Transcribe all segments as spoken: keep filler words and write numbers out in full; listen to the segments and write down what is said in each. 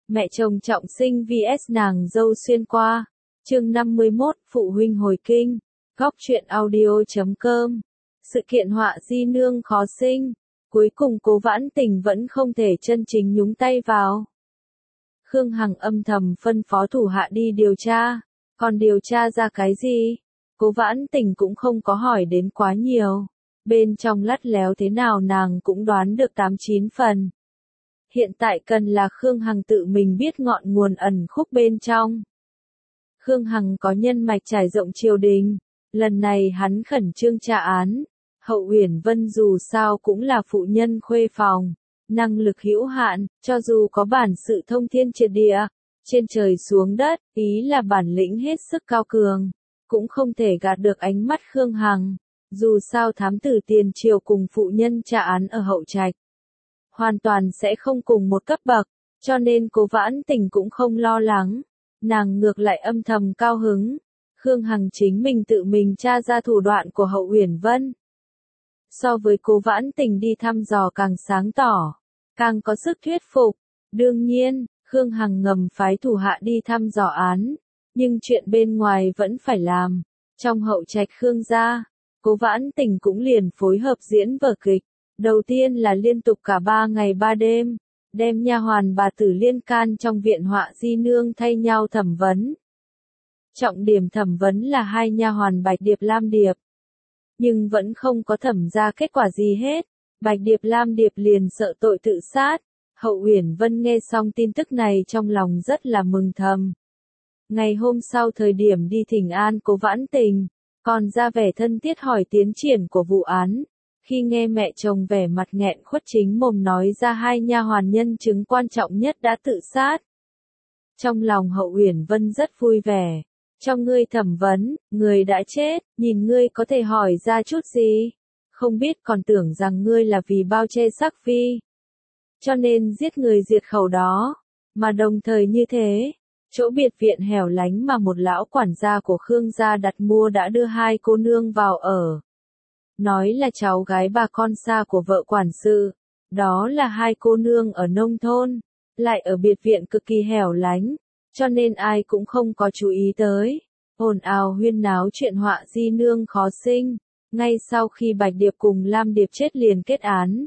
Mẹ chồng trọng sinh vs nàng dâu xuyên qua. Chương năm mươi mốt, phụ huynh hồi kinh. Góc truyện audio chấm com. Sự kiện họa di nương khó sinh. Cuối cùng Cố Vãn Tình vẫn không thể chân chính nhúng tay vào. Khương Hằng âm thầm phân phó thủ hạ đi điều tra. Còn điều tra ra cái gì? Cố Vãn Tình cũng không có hỏi đến quá nhiều. Bên trong lắt léo thế nào nàng cũng đoán được tám chín phần. Hiện tại cần là Khương Hằng tự mình biết ngọn nguồn ẩn khúc bên trong. Khương Hằng có nhân mạch trải rộng triều đình. Lần này hắn khẩn trương tra án. Hậu Uyển Vân dù sao cũng là phụ nhân khuê phòng. Năng lực hữu hạn, cho dù có bản sự thông thiên triệt địa. Trên trời xuống đất, ý là bản lĩnh hết sức cao cường. Cũng không thể gạt được ánh mắt Khương Hằng. Dù sao thám tử tiền triều cùng phụ nhân tra án ở hậu trạch. Hoàn toàn sẽ không cùng một cấp bậc, cho nên Cố Vãn Tình cũng không lo lắng. Nàng ngược lại âm thầm cao hứng. Khương Hằng chính mình tự mình tra ra thủ đoạn của Hậu Uyển Vân. So với Cố Vãn Tình đi thăm dò càng sáng tỏ, càng có sức thuyết phục. Đương nhiên, Khương Hằng ngầm phái thủ hạ đi thăm dò án, nhưng chuyện bên ngoài vẫn phải làm. Trong hậu trạch Khương gia, Cố Vãn Tình cũng liền phối hợp diễn vở kịch. Đầu tiên là liên tục cả ba ngày ba đêm, đem nha hoàn bà tử liên can trong viện họa di nương thay nhau thẩm vấn. Trọng điểm thẩm vấn là hai nha hoàn Bạch Điệp Lam Điệp. Nhưng vẫn không có thẩm ra kết quả gì hết, Bạch Điệp Lam Điệp liền sợ tội tự sát. Hậu Uyển Vân nghe xong tin tức này trong lòng rất là mừng thầm. Ngày hôm sau thời điểm đi thỉnh an Cố Vãn Tình, còn ra vẻ thân thiết hỏi tiến triển của vụ án. Khi nghe mẹ chồng vẻ mặt nghẹn khuất chính mồm nói ra hai nha hoàn nhân chứng quan trọng nhất đã tự sát. Trong lòng Hậu Uyển Vân rất vui vẻ. Trong ngươi thẩm vấn, người đã chết, nhìn ngươi có thể hỏi ra chút gì? Không biết còn tưởng rằng ngươi là vì bao che sắc phi. Cho nên giết người diệt khẩu đó. Mà đồng thời như thế, chỗ biệt viện hẻo lánh mà một lão quản gia của Khương gia đặt mua đã đưa hai cô nương vào ở. Nói là cháu gái bà con xa của vợ quản sự. Đó là hai cô nương ở nông thôn, lại ở biệt viện cực kỳ hẻo lánh, cho nên ai cũng không có chú ý tới. Ồn ào huyên náo chuyện họa di nương khó sinh, ngay sau khi Bạch Điệp cùng Lam Điệp chết liền kết án.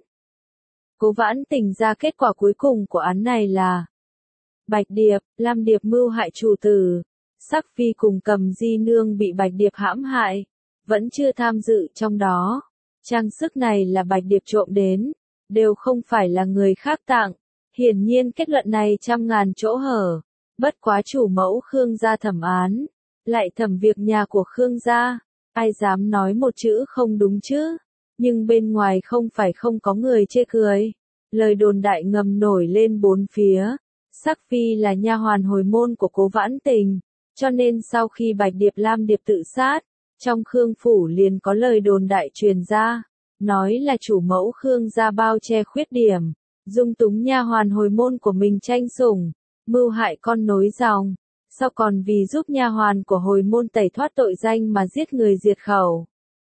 Cố Vãn Tình ra kết quả cuối cùng của án này là Bạch Điệp, Lam Điệp mưu hại chủ tử, Sắc Phi cùng Cầm di nương bị Bạch Điệp hãm hại. Vẫn chưa tham dự trong đó. Trang sức này là Bạch Điệp trộm đến, đều không phải là người khác tặng. Hiển nhiên kết luận này trăm ngàn chỗ hở. Bất quá chủ mẫu Khương gia thẩm án, lại thẩm việc nhà của Khương gia, ai dám nói một chữ không đúng chứ? Nhưng bên ngoài không phải không có người chê cười. Lời đồn đại ngầm nổi lên bốn phía. Sắc Phi là nha hoàn hồi môn của Cố Vãn Tình, cho nên sau khi Bạch Điệp Lam Điệp tự sát, trong Khương phủ liền có lời đồn đại truyền ra, nói là chủ mẫu Khương gia bao che khuyết điểm, dung túng nha hoàn hồi môn của mình tranh sủng, mưu hại con nối dòng, sau còn vì giúp nha hoàn của hồi môn tẩy thoát tội danh mà giết người diệt khẩu.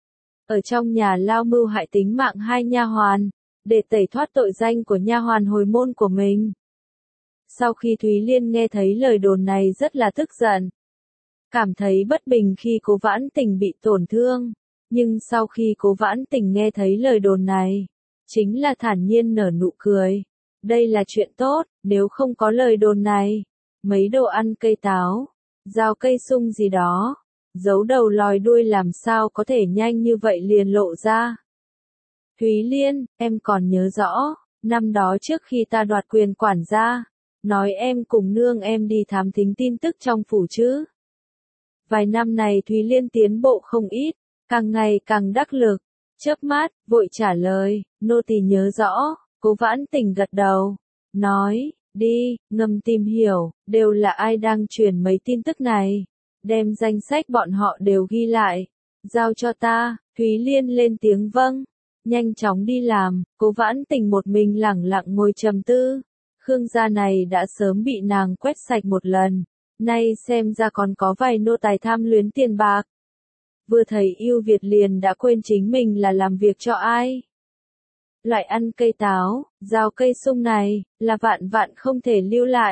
Ở trong nhà lao mưu hại tính mạng hai nha hoàn, để tẩy thoát tội danh của nha hoàn hồi môn của mình. Sau khi Thúy Liên nghe thấy lời đồn này rất là tức giận. Cảm thấy bất bình khi Cố Vãn Tình bị tổn thương, nhưng sau khi Cố Vãn Tình nghe thấy lời đồn này, chính là thản nhiên nở nụ cười. Đây là chuyện tốt, nếu không có lời đồn này, mấy đồ ăn cây táo, rau cây sung gì đó, giấu đầu lòi đuôi làm sao có thể nhanh như vậy liền lộ ra. Thúy Liên, em còn nhớ rõ, năm đó trước khi ta đoạt quyền quản gia, nói em cùng nương em đi thám thính tin tức trong phủ chứ. Vài năm này Thúy Liên tiến bộ không ít, càng ngày càng đắc lực. Chớp mắt, vội trả lời, nô tỳ nhớ rõ. Cố Vãn Tình gật đầu, nói, đi, ngầm tìm hiểu, đều là ai đang truyền mấy tin tức này. Đem danh sách bọn họ đều ghi lại, giao cho ta. Thúy Liên lên tiếng vâng, nhanh chóng đi làm. Cố Vãn Tình một mình lẳng lặng ngồi trầm tư. Khương gia này đã sớm bị nàng quét sạch một lần. Nay xem ra còn có vài nô tài tham luyến tiền bạc. Vừa thấy ưu việt liền đã quên chính mình là làm việc cho ai. Loại ăn cây táo, rau cây sung này, là vạn vạn không thể lưu lại.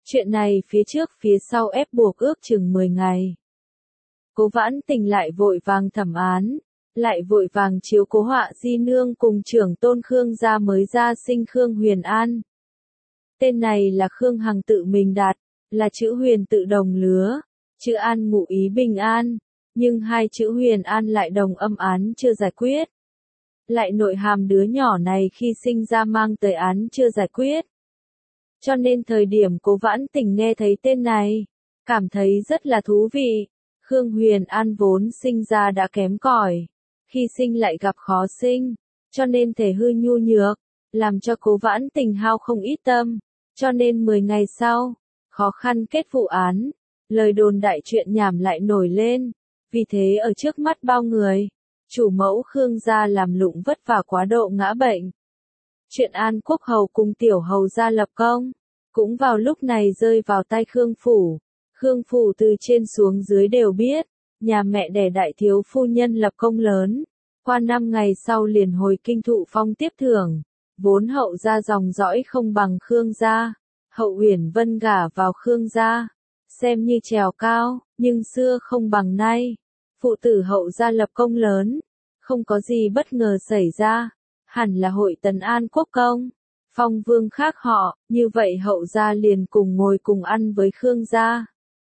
Chuyện này phía trước phía sau ép buộc ước chừng mười ngày. Cố Vãn Tình lại vội vàng thẩm án, lại vội vàng chiếu cố họa di nương cùng trưởng tôn Khương gia mới ra sinh Khương Huyền An. Tên này là Khương Hằng tự mình đặt, là chữ Huyền tự đồng lứa, chữ An ngụ ý bình an, nhưng hai chữ Huyền An lại đồng âm án chưa giải quyết. Lại nội hàm đứa nhỏ này khi sinh ra mang tới án chưa giải quyết. Cho nên thời điểm Cố Vãn Tình nghe thấy tên này, cảm thấy rất là thú vị. Khương Huyền An vốn sinh ra đã kém cỏi, khi sinh lại gặp khó sinh, cho nên thể hư nhu nhược, làm cho Cố Vãn Tình hao không ít tâm, cho nên mười ngày sau, khó khăn kết vụ án, lời đồn đại chuyện nhảm lại nổi lên, vì thế ở trước mắt bao người, chủ mẫu Khương gia làm lụng vất vả quá độ ngã bệnh. Chuyện An Quốc Hầu cùng Tiểu Hầu gia lập công, cũng vào lúc này rơi vào tay Khương Phủ. Khương Phủ từ trên xuống dưới đều biết, nhà mẹ đẻ đại thiếu phu nhân lập công lớn, qua năm ngày sau liền hồi kinh thụ phong tiếp thưởng, vốn hậu gia dòng dõi không bằng Khương gia, hậu Uyển Vân gả vào Khương gia, xem như trèo cao, nhưng xưa không bằng nay, phụ tử hậu gia lập công lớn, không có gì bất ngờ xảy ra, hẳn là hội tấn an quốc công, phong vương khác họ, như vậy hậu gia liền cùng ngồi cùng ăn với Khương gia.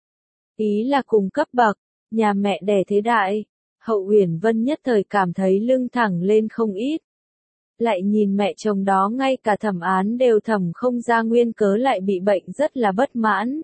Ý là cùng cấp bậc, nhà mẹ đẻ thế đại, hậu Uyển Vân nhất thời cảm thấy lưng thẳng lên không ít. Lại nhìn mẹ chồng đó ngay cả thẩm án đều thẩm không ra nguyên cớ lại bị bệnh rất là bất mãn.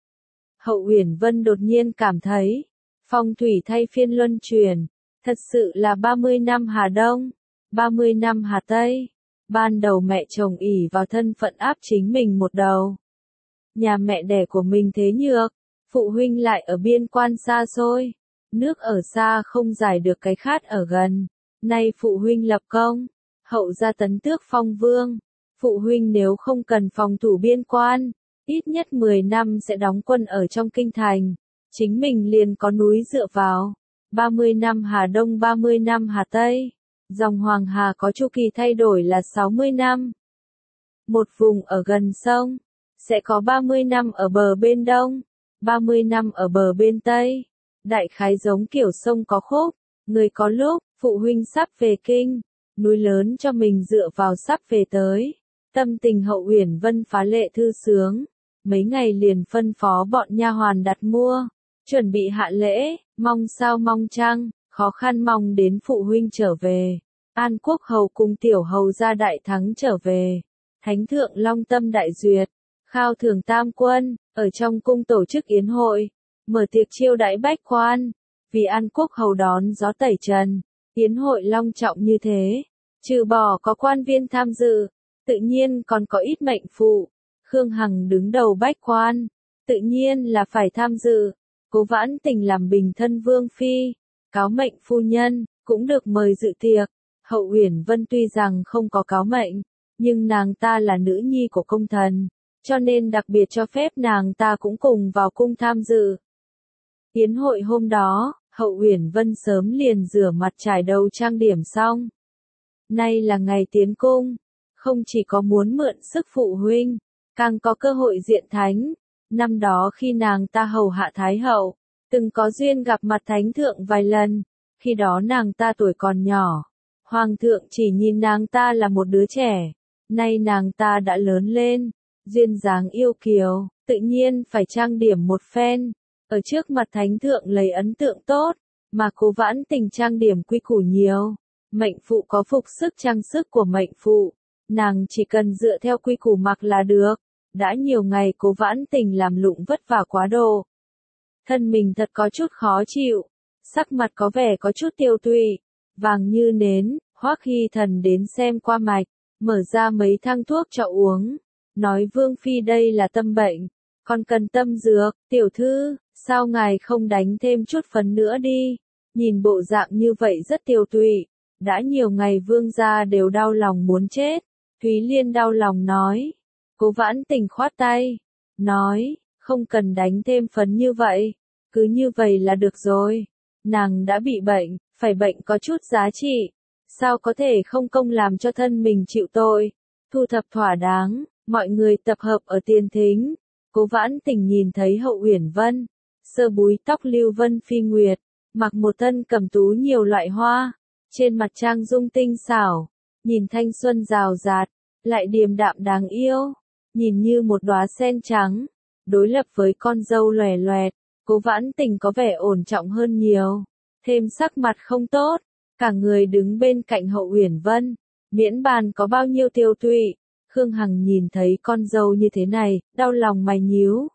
Hậu Uyển Vân đột nhiên cảm thấy, phong thủy thay phiên luân chuyển, thật sự là ba mươi năm Hà Đông, ba mươi năm Hà Tây. Ban đầu mẹ chồng ỷ vào thân phận áp chính mình một đầu. Nhà mẹ đẻ của mình thế nhược, phụ huynh lại ở biên quan xa xôi, nước ở xa không giải được cái khát ở gần. Nay phụ huynh lập công, hậu gia tấn tước phong vương, phụ huynh nếu không cần phòng thủ biên quan, ít nhất mười năm sẽ đóng quân ở trong kinh thành, chính mình liền có núi dựa vào. ba mươi năm Hà Đông ba mươi năm Hà Tây, dòng Hoàng Hà có chu kỳ thay đổi là sáu mươi năm. Một vùng ở gần sông, sẽ có ba mươi năm ở bờ bên đông, ba mươi năm ở bờ bên tây. Đại khái giống kiểu sông có khúc, người có lúc, phụ huynh sắp về kinh, núi lớn cho mình dựa vào sắp về tới. Tâm tình hậu Uyển Vân phá lệ thư sướng, mấy ngày liền phân phó bọn nha hoàn đặt mua, chuẩn bị hạ lễ, mong sao mong chăng, khó khăn mong đến phụ huynh trở về. An Quốc Hầu cùng Tiểu Hầu gia đại thắng trở về, Thánh thượng Long Tâm đại duyệt, khao thưởng tam quân, ở trong cung tổ chức yến hội, mở tiệc chiêu đãi bách quan, vì An Quốc Hầu đón gió tẩy trần, yến hội long trọng như thế, trừ bỏ có quan viên tham dự, tự nhiên còn có ít mệnh phụ, Khương Hằng đứng đầu bách quan, tự nhiên là phải tham dự. Cố Vãn Tình làm bình thân vương phi, cáo mệnh phu nhân, cũng được mời dự tiệc. Hậu Uyển Vân tuy rằng không có cáo mệnh, nhưng nàng ta là nữ nhi của công thần, cho nên đặc biệt cho phép nàng ta cũng cùng vào cung tham dự. Yến hội hôm đó, Hậu Uyển Vân sớm liền rửa mặt trải đầu trang điểm xong. Nay là ngày tiến cung, không chỉ có muốn mượn sức phụ huynh, càng có cơ hội diện thánh. Năm đó khi nàng ta hầu hạ Thái Hậu, từng có duyên gặp mặt Thánh Thượng vài lần, khi đó nàng ta tuổi còn nhỏ. Hoàng thượng chỉ nhìn nàng ta là một đứa trẻ, nay nàng ta đã lớn lên, duyên dáng yêu kiều, tự nhiên phải trang điểm một phen, ở trước mặt Thánh Thượng lấy ấn tượng tốt, mà Cố Vãn Tình trang điểm quy củ nhiều. Mệnh phụ có phục sức trang sức của mệnh phụ, nàng chỉ cần dựa theo quy củ mặc là được. Đã nhiều ngày Cố Vãn Tình làm lụng vất vả quá độ. Thân mình thật có chút khó chịu, sắc mặt có vẻ có chút tiêu tụy, vàng như nến. Hoắc Hy Thần đến xem qua mạch, mở ra mấy thang thuốc cho uống, nói Vương Phi đây là tâm bệnh, còn cần tâm dược. Tiểu thư, sao ngài không đánh thêm chút phấn nữa đi, nhìn bộ dạng như vậy rất tiêu tụy, đã nhiều ngày Vương gia đều đau lòng muốn chết. Thúy Liên đau lòng nói. Cố Vãn Tình khoát tay, nói, không cần đánh thêm phấn như vậy, cứ như vậy là được rồi. Nàng đã bị bệnh, phải bệnh có chút giá trị, sao có thể không công làm cho thân mình chịu tội. Thu thập thỏa đáng, mọi người tập hợp ở tiền thính, Cố Vãn Tình nhìn thấy Hậu Uyển Vân, sơ búi tóc lưu vân phi nguyệt, mặc một thân cẩm tú nhiều loại hoa, trên mặt trang dung tinh xảo, nhìn thanh xuân rào rạt, lại điềm đạm đáng yêu, nhìn như một đóa sen trắng, đối lập với con dâu lòe loẹt, Cố Vãn Tình có vẻ ổn trọng hơn nhiều, thêm sắc mặt không tốt, cả người đứng bên cạnh Hậu Uyển Vân, miễn bàn có bao nhiêu tiêu tụy, Khương Hằng nhìn thấy con dâu như thế này, đau lòng mày nhíu.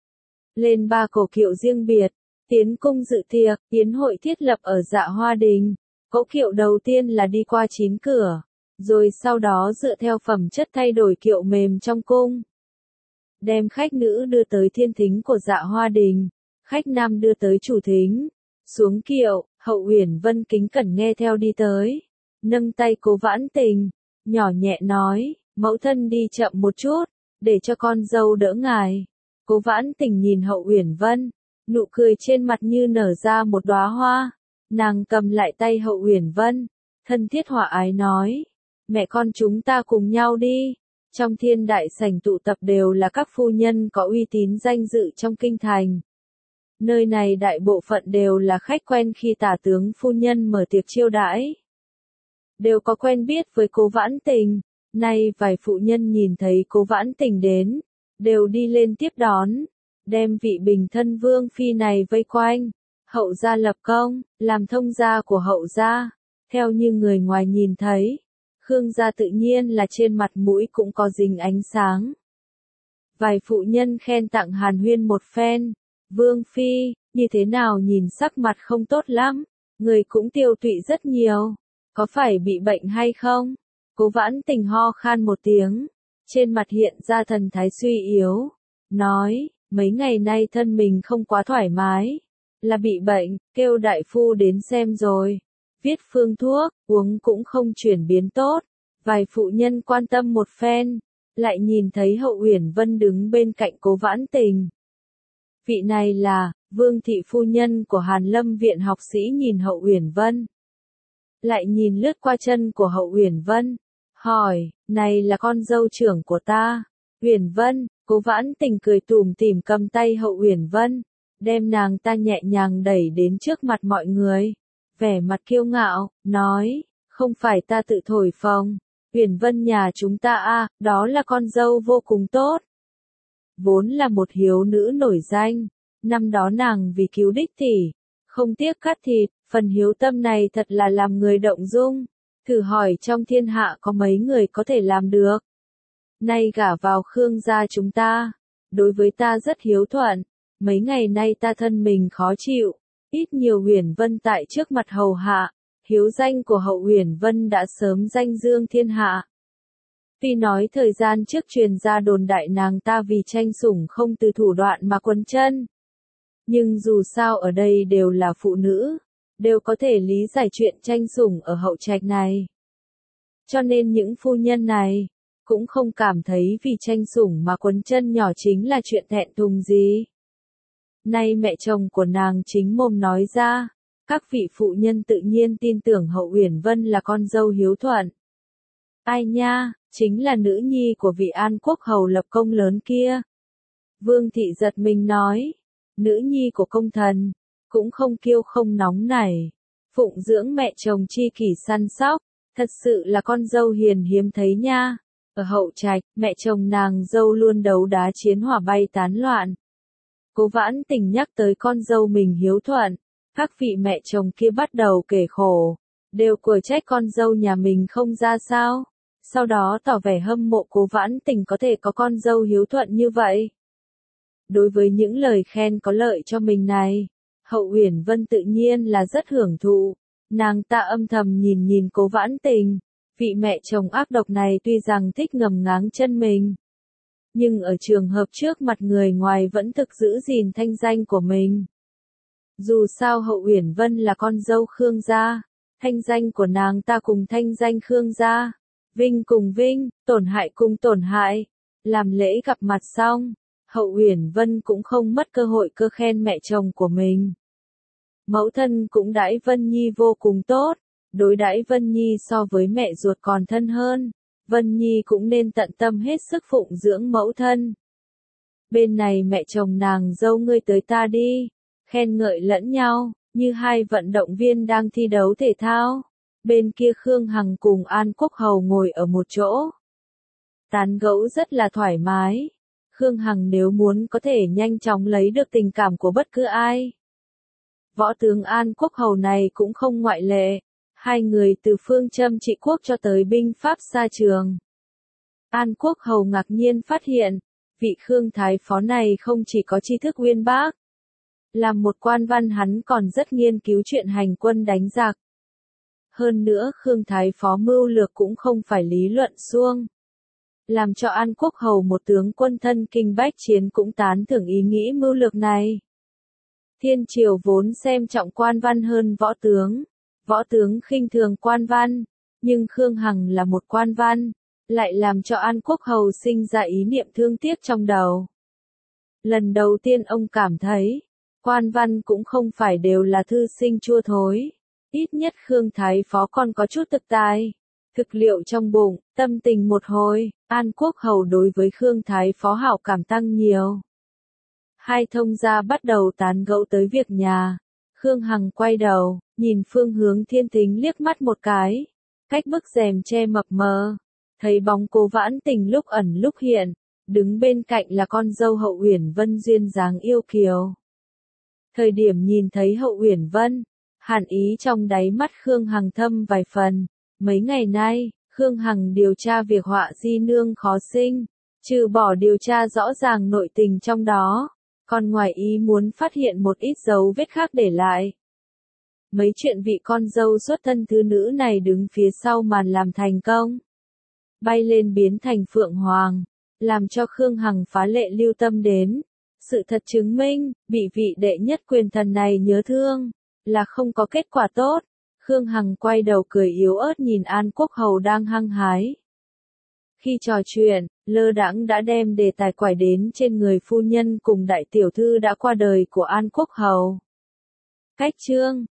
Lên ba cổ kiệu riêng biệt, tiến cung dự tiệc, yến hội thiết lập ở Dạ Hoa Đình, cỗ kiệu đầu tiên là đi qua chín cửa, rồi sau đó dựa theo phẩm chất thay đổi kiệu mềm trong cung. Đem khách nữ đưa tới thiên thính của Dạ Hoa Đình, khách nam đưa tới chủ thính, xuống kiệu, Hậu Uyển Vân kính cẩn nghe theo đi tới, nâng tay Cố Vãn Tình, nhỏ nhẹ nói, mẫu thân đi chậm một chút, để cho con dâu đỡ ngài. Cố Vãn Tình nhìn Hậu Uyển Vân, nụ cười trên mặt như nở ra một đóa hoa, nàng cầm lại tay Hậu Uyển Vân, thân thiết hòa ái nói, mẹ con chúng ta cùng nhau đi. Trong thiên đại sảnh tụ tập đều là các phu nhân có uy tín danh dự trong kinh thành. Nơi này đại bộ phận đều là khách quen khi tả tướng phu nhân mở tiệc chiêu đãi. Đều có quen biết với Cố Vãn Tình, nay vài phụ nhân nhìn thấy Cố Vãn Tình đến, đều đi lên tiếp đón, đem vị bình thân vương phi này vây quanh. Hậu gia lập công, làm thông gia của Hậu gia, theo như người ngoài nhìn thấy. Khương gia tự nhiên là trên mặt mũi cũng có dính ánh sáng. Vài phụ nhân khen tặng hàn huyên một phen, vương phi, như thế nào nhìn sắc mặt không tốt lắm, người cũng tiêu tụy rất nhiều, có phải bị bệnh hay không? Cố Vãn Tình ho khan một tiếng, trên mặt hiện ra thần thái suy yếu, nói, mấy ngày nay thân mình không quá thoải mái, là bị bệnh, kêu đại phu đến xem rồi. Viết phương thuốc, uống cũng không chuyển biến tốt, vài phụ nhân quan tâm một phen, lại nhìn thấy Hậu Uyển Vân đứng bên cạnh Cố Vãn Tình. Vị này là, Vương thị phu nhân của Hàn Lâm viện học sĩ nhìn Hậu Uyển Vân. Lại nhìn lướt qua chân của Hậu Uyển Vân, hỏi, này là con dâu trưởng của ta. Uyển Vân, Cố Vãn Tình cười tủm tỉm cầm tay Hậu Uyển Vân, đem nàng ta nhẹ nhàng đẩy đến trước mặt mọi người. Vẻ mặt kiêu ngạo, nói, không phải ta tự thổi phồng, Uyển Vân nhà chúng ta a, đó là con dâu vô cùng tốt. Vốn là một hiếu nữ nổi danh, năm đó nàng vì cứu đích tỷ, không tiếc cắt thịt, phần hiếu tâm này thật là làm người động dung, thử hỏi trong thiên hạ có mấy người có thể làm được. Nay gả vào Khương gia chúng ta, đối với ta rất hiếu thuận, mấy ngày nay ta thân mình khó chịu. Ít nhiều Uyển Vân tại trước mặt hầu hạ, hiếu danh của Hậu Uyển Vân đã sớm danh dương thiên hạ. Tuy nói thời gian trước truyền ra đồn đại nàng ta vì tranh sủng không từ thủ đoạn mà quấn chân. Nhưng dù sao ở đây đều là phụ nữ, đều có thể lý giải chuyện tranh sủng ở hậu trạch này. Cho nên những phu nhân này, cũng không cảm thấy vì tranh sủng mà quấn chân nhỏ chính là chuyện thẹn thùng gì. Nay mẹ chồng của nàng chính mồm nói ra, các vị phụ nhân tự nhiên tin tưởng Hậu Uyển Vân là con dâu hiếu thuận. Ai nha, chính là nữ nhi của vị An Quốc hầu lập công lớn kia. Vương thị giật mình nói, nữ nhi của công thần, cũng không kiêu không nóng nảy, phụng dưỡng mẹ chồng chi kỷ săn sóc, thật sự là con dâu hiền hiếm thấy nha. Ở hậu trạch, mẹ chồng nàng dâu luôn đấu đá chiến hỏa bay tán loạn. Cố Vãn Tình nhắc tới con dâu mình hiếu thuận, các vị mẹ chồng kia bắt đầu kể khổ, đều quở trách con dâu nhà mình không ra sao, sau đó tỏ vẻ hâm mộ Cố Vãn Tình có thể có con dâu hiếu thuận như vậy. Đối với những lời khen có lợi cho mình này, Hậu Uyển Vân tự nhiên là rất hưởng thụ, nàng ta âm thầm nhìn nhìn Cố Vãn Tình, vị mẹ chồng ác độc này tuy rằng thích ngầm ngáng chân mình, nhưng ở trường hợp trước mặt người ngoài vẫn thực giữ gìn thanh danh của mình. Dù sao Hậu Uyển Vân là con dâu Khương gia, thanh danh của nàng ta cùng thanh danh Khương gia, vinh cùng vinh, tổn hại cùng tổn hại. Làm lễ gặp mặt xong, Hậu Uyển Vân cũng không mất cơ hội cơ khen mẹ chồng của mình. Mẫu thân cũng đãi Vân Nhi vô cùng tốt, đối đãi Vân Nhi so với mẹ ruột còn thân hơn. Vân Nhi cũng nên tận tâm hết sức phụng dưỡng mẫu thân. Bên này mẹ chồng nàng dâu ngươi tới ta đi, khen ngợi lẫn nhau, như hai vận động viên đang thi đấu thể thao. Bên kia Khương Hằng cùng An Quốc Hầu ngồi ở một chỗ. Tán gẫu rất là thoải mái. Khương Hằng nếu muốn có thể nhanh chóng lấy được tình cảm của bất cứ ai. Võ tướng An Quốc Hầu này cũng không ngoại lệ. Hai người từ phương châm trị quốc cho tới binh pháp xa trường. An Quốc Hầu ngạc nhiên phát hiện, vị Khương Thái Phó này không chỉ có tri thức uyên bác. Làm một quan văn hắn còn rất nghiên cứu chuyện hành quân đánh giặc. Hơn nữa Khương Thái Phó mưu lược cũng không phải lý luận suông. Làm cho An Quốc Hầu một tướng quân thân kinh bách chiến cũng tán thưởng ý nghĩ mưu lược này. Thiên triều vốn xem trọng quan văn hơn võ tướng. Võ tướng khinh thường quan văn, nhưng Khương Hằng là một quan văn, lại làm cho An Quốc Hầu sinh ra ý niệm thương tiếc trong đầu. Lần đầu tiên ông cảm thấy, quan văn cũng không phải đều là thư sinh chua thối. Ít nhất Khương Thái Phó còn có chút thực tài. Thực liệu trong bụng, tâm tình một hồi, An Quốc Hầu đối với Khương Thái Phó hảo cảm tăng nhiều. Hai thông gia bắt đầu tán gẫu tới việc nhà. Khương Hằng quay đầu, nhìn phương hướng Thiên Thính liếc mắt một cái. Cách bức rèm che mập mờ, thấy bóng Cố Vãn Tình lúc ẩn lúc hiện, đứng bên cạnh là con dâu Hậu Uyển Vân duyên dáng yêu kiều. Thời điểm nhìn thấy Hậu Uyển Vân, hàn ý trong đáy mắt Khương Hằng thâm vài phần. Mấy ngày nay, Khương Hằng điều tra việc họa di nương khó sinh, trừ bỏ điều tra rõ ràng nội tình trong đó, còn ngoài ý muốn phát hiện một ít dấu vết khác để lại. Mấy chuyện vị con dâu xuất thân thứ nữ này đứng phía sau màn làm thành công. Bay lên biến thành Phượng Hoàng, làm cho Khương Hằng phá lệ lưu tâm đến. Sự thật chứng minh, bị vị đệ nhất quyền thần này nhớ thương, là không có kết quả tốt. Khương Hằng quay đầu cười yếu ớt nhìn An Quốc Hầu đang hăng hái. Khi trò chuyện, lơ đãng đã đem đề tài quải đến trên người phu nhân cùng đại tiểu thư đã qua đời của An Quốc Hầu. Cách chương